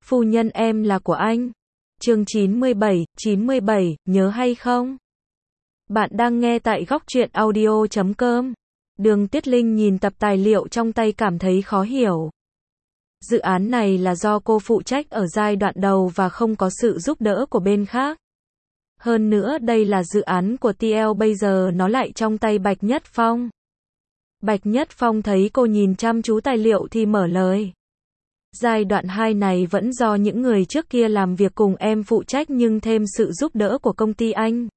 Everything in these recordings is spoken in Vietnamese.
phu nhân em là của anh. Chương 97, nhớ hay không? Bạn đang nghe tại góc truyện audio.com. Đường Tuyết Linh nhìn tập tài liệu trong tay cảm thấy khó hiểu. Dự án này là do cô phụ trách ở giai đoạn đầu và không có sự giúp đỡ của bên khác. Hơn nữa đây là dự án của TL, bây giờ nó lại trong tay Bạch Nhất Phong. Bạch Nhất Phong thấy cô nhìn chăm chú tài liệu thì mở lời. Giai đoạn 2 này vẫn do những người trước kia làm việc cùng em phụ trách nhưng thêm sự giúp đỡ của công ty anh.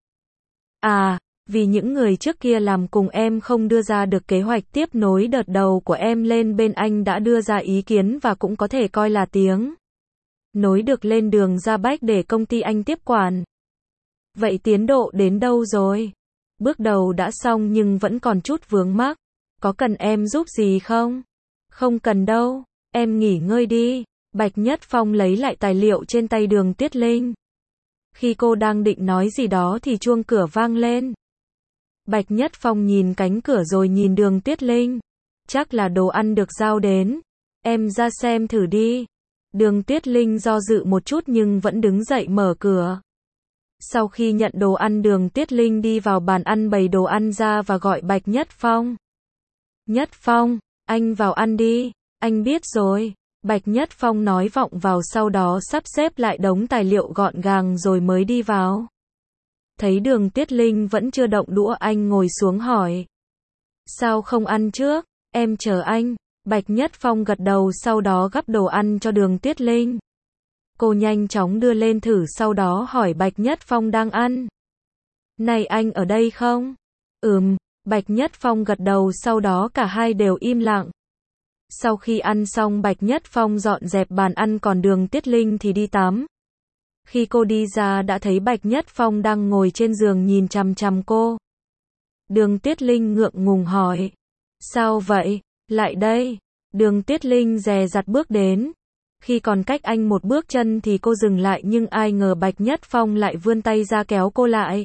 À, vì những người trước kia làm cùng em không đưa ra được kế hoạch tiếp nối đợt đầu của em lên bên anh đã đưa ra ý kiến và cũng có thể coi là tiếng nối được lên đường ra Bách để công ty anh tiếp quản. Vậy tiến độ đến đâu rồi? Bước đầu đã xong nhưng vẫn còn chút vướng mắc. Có cần em giúp gì không? Không cần đâu, em nghỉ ngơi đi. Bạch Nhất Phong lấy lại tài liệu trên tay Đường Tuyết Linh. Khi cô đang định nói gì đó thì chuông cửa vang lên. Bạch Nhất Phong nhìn cánh cửa rồi nhìn Đường Tuyết Linh. Chắc là đồ ăn được giao đến. Em ra xem thử đi. Đường Tuyết Linh do dự một chút nhưng vẫn đứng dậy mở cửa. Sau khi nhận đồ ăn, Đường Tuyết Linh đi vào bàn ăn bày đồ ăn ra và gọi Bạch Nhất Phong. Nhất Phong, anh vào ăn đi. Anh biết rồi. Bạch Nhất Phong nói vọng vào, sau đó sắp xếp lại đống tài liệu gọn gàng rồi mới đi vào. Thấy Đường Tuyết Linh vẫn chưa động đũa, anh ngồi xuống hỏi. Sao không ăn trước? Em chờ anh. Bạch Nhất Phong gật đầu, sau đó gắp đồ ăn cho Đường Tuyết Linh. Cô nhanh chóng đưa lên thử, sau đó hỏi Bạch Nhất Phong đang ăn. Này, anh ở đây không? Bạch Nhất Phong gật đầu, sau đó cả hai đều im lặng. Sau khi ăn xong, Bạch Nhất Phong dọn dẹp bàn ăn, còn Đường Tuyết Linh thì đi tắm. Khi cô đi ra đã thấy Bạch Nhất Phong đang ngồi trên giường nhìn chằm chằm cô. Đường Tuyết Linh ngượng ngùng hỏi. Sao vậy? Lại đây. Đường Tuyết Linh dè dặt bước đến. Khi còn cách anh một bước chân thì cô dừng lại, nhưng ai ngờ Bạch Nhất Phong lại vươn tay ra kéo cô lại.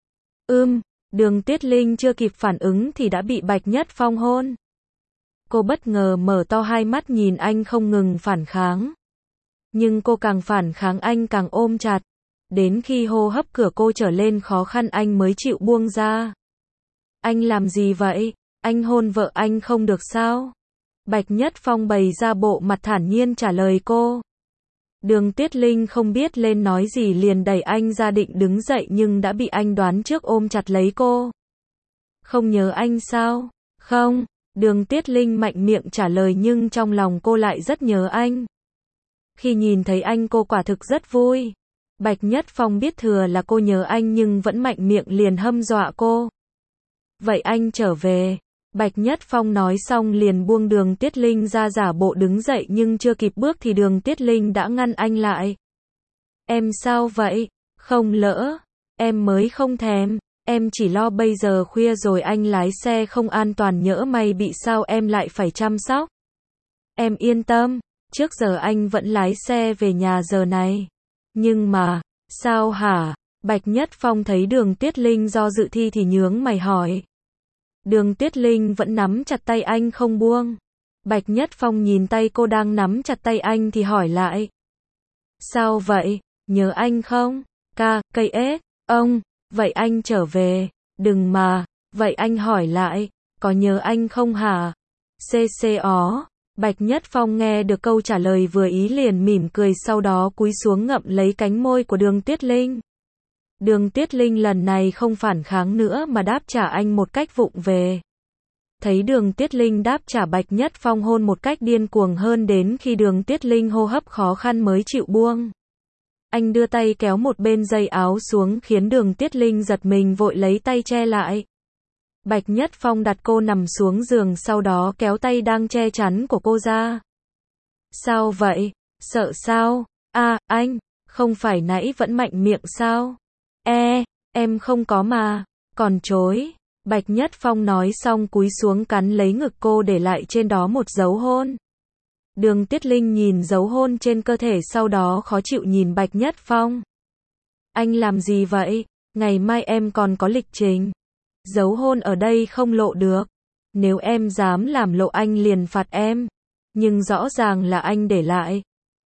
Đường Tuyết Linh chưa kịp phản ứng thì đã bị Bạch Nhất Phong hôn. Cô bất ngờ mở to hai mắt nhìn anh, không ngừng phản kháng. Nhưng cô càng phản kháng anh càng ôm chặt. Đến khi hô hấp cửa cô trở lên khó khăn anh mới chịu buông ra. Anh làm gì vậy? Anh hôn vợ anh không được sao? Bạch Nhất Phong bày ra bộ mặt thản nhiên trả lời cô. Đường Tuyết Linh không biết lên nói gì liền đẩy anh ra định đứng dậy nhưng đã bị anh đoán trước ôm chặt lấy cô. Không nhớ anh sao? Không. Đường Tuyết Linh mạnh miệng trả lời nhưng trong lòng cô lại rất nhớ anh. Khi nhìn thấy anh cô quả thực rất vui. Bạch Nhất Phong biết thừa là cô nhớ anh nhưng vẫn mạnh miệng liền hâm dọa cô. Vậy anh trở về. Bạch Nhất Phong nói xong liền buông Đường Tuyết Linh ra, giả bộ đứng dậy nhưng chưa kịp bước thì Đường Tuyết Linh đã ngăn anh lại. Em sao vậy? Không lỡ. Em mới không thèm. Em chỉ lo bây giờ khuya rồi anh lái xe không an toàn, nhỡ may bị sao em lại phải chăm sóc. Em yên tâm. Trước giờ anh vẫn lái xe về nhà giờ này. Nhưng mà, sao hả? Bạch Nhất Phong thấy Đường Tuyết Linh do dự thì nhướng mày hỏi. Đường Tuyết Linh vẫn nắm chặt tay anh không buông. Bạch Nhất Phong nhìn tay cô đang nắm chặt tay anh thì hỏi lại. Sao vậy? Nhớ anh không? Cây ếch. Vậy anh trở về. Đừng mà. Vậy anh hỏi lại. Có nhớ anh không hả? Ó. Bạch Nhất Phong nghe được câu trả lời vừa ý liền mỉm cười, sau đó cúi xuống ngậm lấy cánh môi của Đường Tuyết Linh. Đường Tuyết Linh lần này không phản kháng nữa mà đáp trả anh một cách vụng về. Thấy Đường Tuyết Linh đáp trả, Bạch Nhất Phong hôn một cách điên cuồng hơn, đến khi Đường Tuyết Linh hô hấp khó khăn mới chịu buông. Anh đưa tay kéo một bên dây áo xuống khiến Đường Tuyết Linh giật mình, vội lấy tay che lại. Bạch Nhất Phong đặt cô nằm xuống giường, sau đó kéo tay đang che chắn của cô ra. Sao vậy? Sợ sao? Anh, không phải nãy vẫn mạnh miệng sao? Em không có mà. Còn chối. Bạch Nhất Phong nói xong cúi xuống cắn lấy ngực cô, để lại trên đó một dấu hôn. Đường Tuyết Linh nhìn dấu hôn trên cơ thể, sau đó khó chịu nhìn Bạch Nhất Phong. Anh làm gì vậy? Ngày mai em còn có lịch trình. Dấu hôn ở đây không lộ được. Nếu em dám làm lộ anh liền phạt em. Nhưng rõ ràng là anh để lại.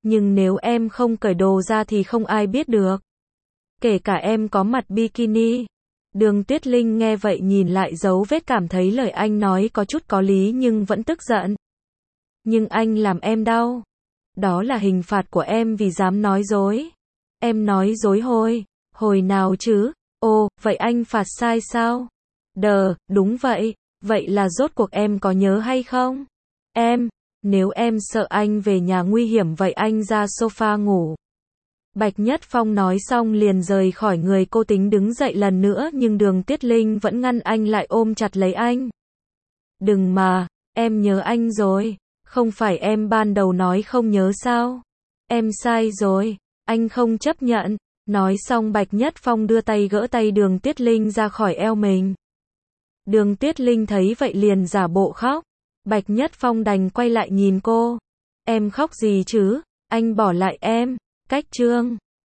Nhưng nếu em không cởi đồ ra thì không ai biết được. Kể cả em có mặc bikini. Đường Tuyết Linh nghe vậy nhìn lại dấu vết cảm thấy lời anh nói có chút có lý nhưng vẫn tức giận. Nhưng anh làm em đau. Đó là hình phạt của em vì dám nói dối. Em nói dối hồi nào chứ? Ồ, vậy anh phạt sai sao? Đúng vậy. Vậy là rốt cuộc em có nhớ hay không? Nếu em sợ anh về nhà nguy hiểm vậy anh ra sofa ngủ. Bạch Nhất Phong nói xong liền rời khỏi người cô tính đứng dậy lần nữa nhưng Đường Tuyết Linh vẫn ngăn anh lại ôm chặt lấy anh. Đừng mà, em nhớ anh rồi. Không phải em ban đầu nói không nhớ sao? Em sai rồi, anh không chấp nhận. Nói xong Bạch Nhất Phong đưa tay gỡ tay Đường Tuyết Linh ra khỏi eo mình. Đường Tuyết Linh thấy vậy liền giả bộ khóc. Bạch Nhất Phong đành quay lại nhìn cô. Em khóc gì chứ? Anh bỏ lại em. Cách chương